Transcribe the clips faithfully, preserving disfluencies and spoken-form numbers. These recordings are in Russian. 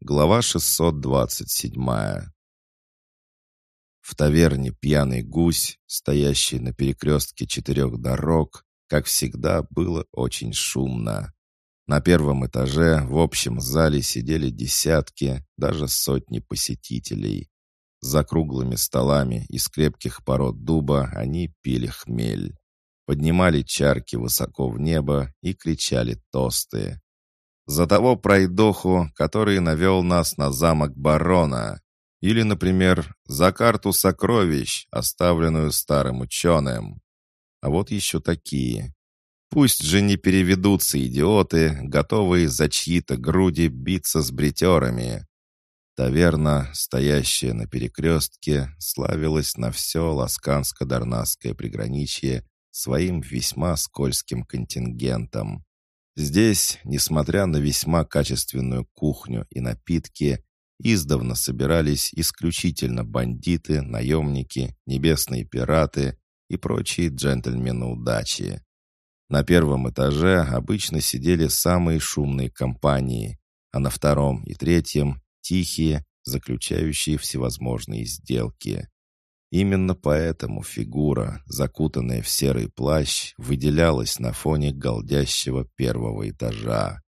Глава шестьсот двадцать семь. В таверне «Пьяный гусь», стоящей на перекрестке четырех дорог, как всегда, было очень шумно. На первом этаже в общем зале сидели десятки, даже сотни посетителей. За круглыми столами из крепких пород дуба они пили хмель, поднимали чарки высоко в небо и кричали тосты. «За того пройдоху, который навел нас на замок барона!» Или, например, «За карту сокровищ, оставленную старым ученым!» А вот еще такие. Пусть же не переведутся идиоты, готовые за чьи-то груди биться с бритерами. Таверна, стоящая на перекрестке, славилась на все Ласканско-Дарнасское приграничье своим весьма скользким контингентом. Здесь, несмотря на весьма качественную кухню и напитки, издавна собирались исключительно бандиты, наемники, небесные пираты и прочие джентльмены удачи. На первом этаже обычно сидели самые шумные компании, а на втором и третьем — тихие, заключающие всевозможные сделки. Именно поэтому фигура, закутанная в серый плащ, выделялась на фоне галдящего первого этажа.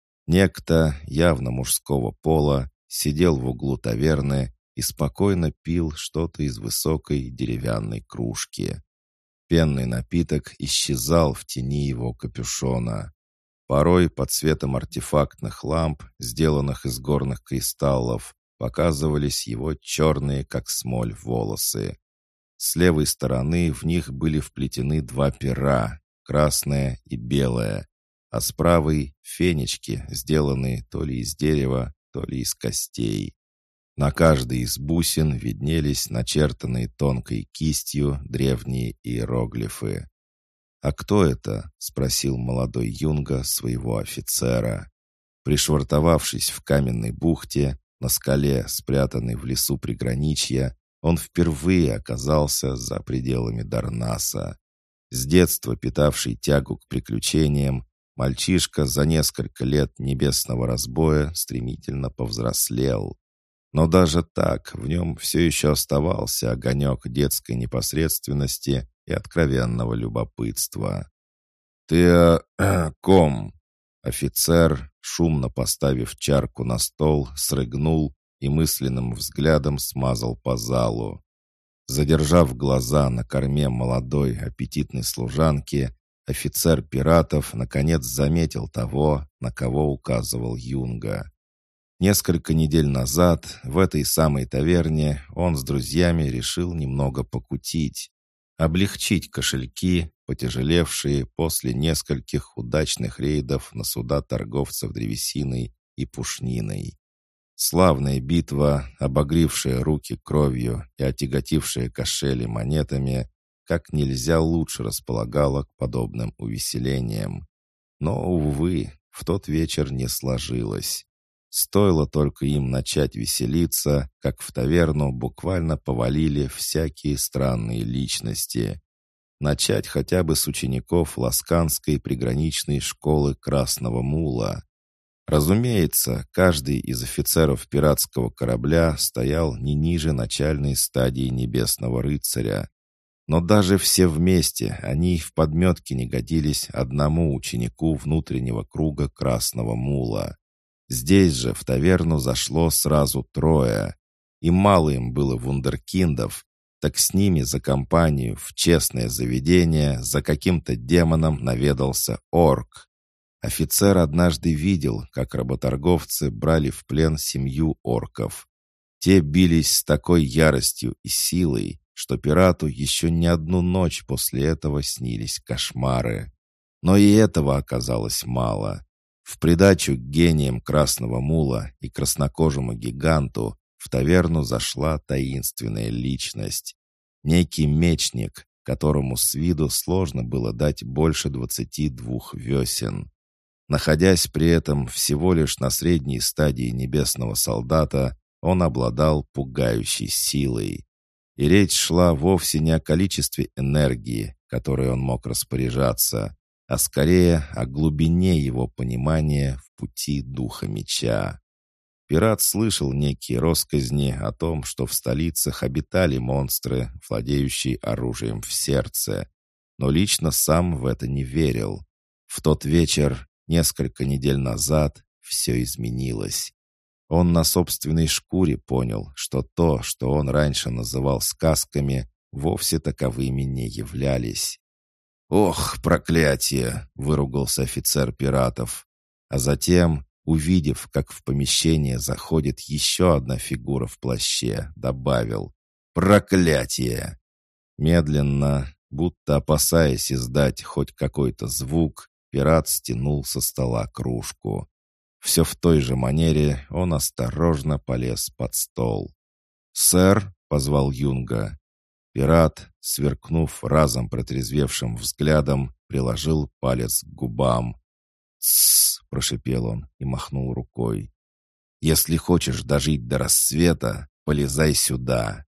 Некто, явно мужского пола, сидел в углу таверны и спокойно пил что-то из высокой деревянной кружки. Пенный напиток исчезал в тени его капюшона. Порой под светом артефактных ламп, сделанных из горных кристаллов, показывались его черные, как смоль, волосы. С левой стороны в них были вплетены два пера, красное и белое, а с правой — фенечки, сделанные то ли из дерева, то ли из костей. На каждой из бусин виднелись начертанные тонкой кистью древние иероглифы. «А кто это?» — спросил молодой юнга своего офицера. Пришвартовавшись в каменной бухте, на скале, спрятанной в лесу приграничья, он впервые оказался за пределами Дарнаса. С детства питавший тягу к приключениям, мальчишка за несколько лет небесного разбоя стремительно повзрослел. Но даже так в нем все еще оставался огонек детской непосредственности и откровенного любопытства. «Ты, э, э, ком?» Офицер, шумно поставив чарку на стол, срыгнул и мысленным взглядом смазал по залу. Задержав глаза на корме молодой аппетитной служанки, офицер пиратов наконец заметил того, на кого указывал юнга. Несколько недель назад в этой самой таверне он с друзьями решил немного покутить, облегчить кошельки, потяжелевшие после нескольких удачных рейдов на суда торговцев древесиной и пушниной. Славная битва, обогревшая руки кровью и отяготившая кошели монетами, как нельзя лучше располагала к подобным увеселениям. Но, увы, в тот вечер не сложилось. Стоило только им начать веселиться, как в таверну буквально повалили всякие странные личности. Начать хотя бы с учеников Ласканской приграничной школы Красного Мула. Разумеется, каждый из офицеров пиратского корабля стоял не ниже начальной стадии Небесного Рыцаря. Но даже все вместе они в подметке не годились одному ученику внутреннего круга Красного Мула. Здесь же в таверну зашло сразу трое, и мало им было вундеркиндов, так с ними за компанию в честное заведение за каким-то демоном наведался орк. Офицер однажды видел, как работорговцы брали в плен семью орков. Те бились с такой яростью и силой, что пирату еще не одну ночь после этого снились кошмары. Но и этого оказалось мало. В придачу к гениям Красного Мула и краснокожему гиганту в таверну зашла таинственная личность. Некий мечник, которому с виду сложно было дать больше двадцати двух весен. Находясь при этом всего лишь на средней стадии небесного солдата, он обладал пугающей силой. И речь шла вовсе не о количестве энергии, которой он мог распоряжаться, а скорее о глубине его понимания в пути духа меча. Пират слышал некие россказни о том, что в столицах обитали монстры, владеющие оружием в сердце, но лично сам в это не верил. В тот вечер, несколько недель назад, все изменилось. Он на собственной шкуре понял, что то, что он раньше называл сказками, вовсе таковыми не являлись. «Ох, проклятие!» — выругался офицер пиратов. А затем, увидев, как в помещение заходит еще одна фигура в плаще, добавил: «Проклятие!» Медленно, будто опасаясь издать хоть какой-то звук, пират стянул со стола кружку. Все в той же манере он осторожно полез под стол. «Сэр!» — позвал Юнга. Пират, сверкнув разом протрезвевшим взглядом, приложил палец к губам. «Тссс!» — прошипел он и махнул рукой. «Если хочешь дожить до рассвета, полезай сюда!»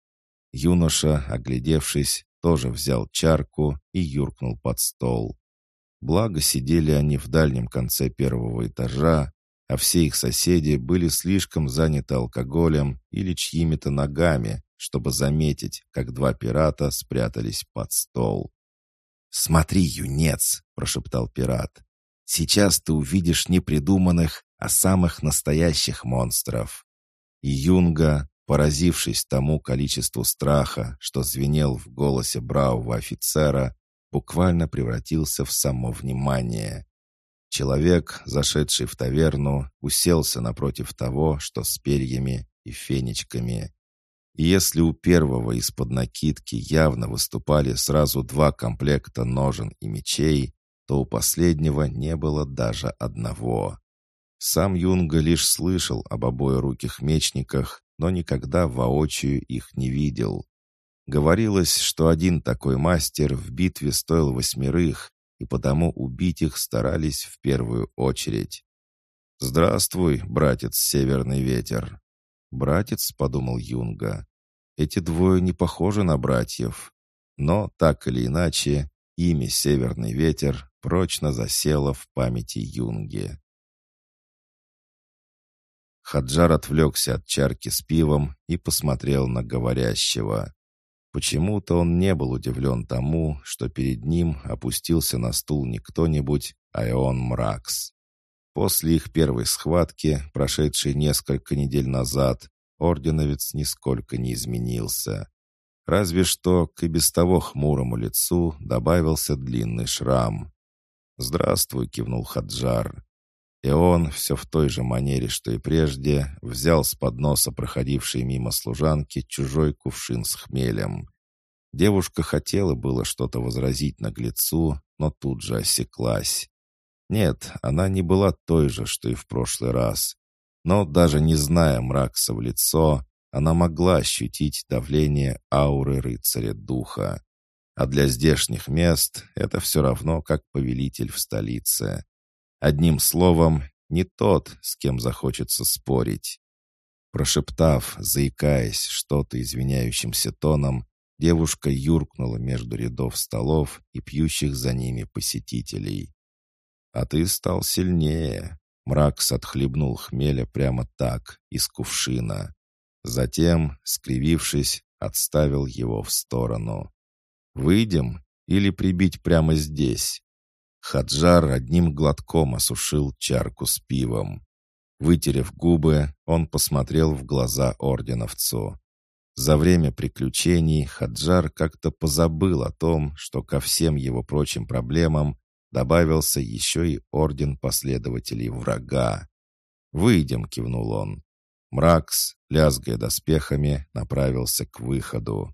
Юноша, оглядевшись, тоже взял чарку и юркнул под стол. Благо сидели они в дальнем конце первого этажа, а все их соседи были слишком заняты алкоголем или чьими-то ногами, чтобы заметить, как два пирата спрятались под стол. «Смотри, юнец!» — прошептал пират. «Сейчас ты увидишь не придуманных, а самых настоящих монстров». И Юнга, поразившись тому количеству страха, что звенел в голосе бравого офицера, буквально превратился в само внимание. Человек, зашедший в таверну, уселся напротив того, что с перьями и фенечками. И если у первого из-под накидки явно выступали сразу два комплекта ножен и мечей, то у последнего не было даже одного. Сам Юнга лишь слышал об обоеруких мечниках, но никогда воочию их не видел. Говорилось, что один такой мастер в битве стоил восьмерых, и потому убить их старались в первую очередь. «Здравствуй, братец Северный ветер!» «Братец», — подумал Юнга, — «эти двое не похожи на братьев». Но, так или иначе, имя Северный ветер прочно засело в памяти Юнги. Хаджар отвлекся от чарки с пивом и посмотрел на говорящего. Почему-то он не был удивлен тому, что перед ним опустился на стул не кто-нибудь, а Эон Мракс. После их первой схватки, прошедшей несколько недель назад, орденовец нисколько не изменился. Разве что к и без того хмурому лицу добавился длинный шрам. «Здравствуй», — кивнул Хаджар. И он, все в той же манере, что и прежде, взял с подноса проходившей мимо служанки чужой кувшин с хмелем. Девушка хотела было что-то возразить наглецу, но тут же осеклась. Нет, она не была той же, что и в прошлый раз. Но даже не зная Мракса в лицо, она могла ощутить давление ауры рыцаря духа. А для здешних мест это все равно, как повелитель в столице. Одним словом, не тот, с кем захочется спорить. Прошептав, заикаясь что-то извиняющимся тоном, девушка юркнула между рядов столов и пьющих за ними посетителей. «А ты стал сильнее», — Мракс отхлебнул хмеля прямо так, из кувшина. Затем, скривившись, отставил его в сторону. «Выйдем или прибить прямо здесь?» Хаджар одним глотком осушил чарку с пивом. Вытерев губы, он посмотрел в глаза орденовцу. За время приключений Хаджар как-то позабыл о том, что ко всем его прочим проблемам добавился еще и орден последователей врага. «Выйдем», — кивнул он. Мракс, лязгая доспехами, направился к выходу.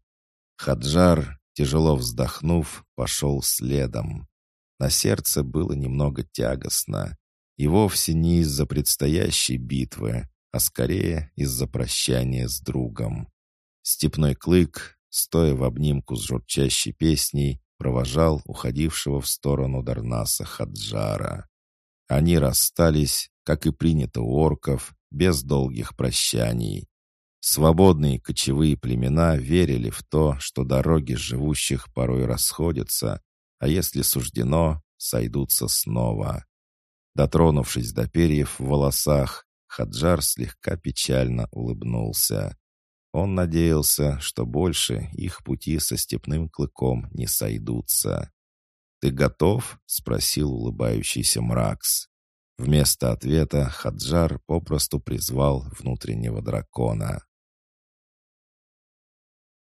Хаджар, тяжело вздохнув, пошел следом. На сердце было немного тягостно. И вовсе не из-за предстоящей битвы, а скорее из-за прощания с другом. Степной клык, стоя в обнимку с журчащей песней, провожал уходившего в сторону Дарнаса Хаджара. Они расстались, как и принято у орков, без долгих прощаний. Свободные кочевые племена верили в то, что дороги живущих порой расходятся, а если суждено, сойдутся снова. Дотронувшись до перьев в волосах, Хаджар слегка печально улыбнулся. Он надеялся, что больше их пути со степным клыком не сойдутся. «Ты готов?» — спросил улыбающийся Мракс. Вместо ответа Хаджар попросту призвал внутреннего дракона.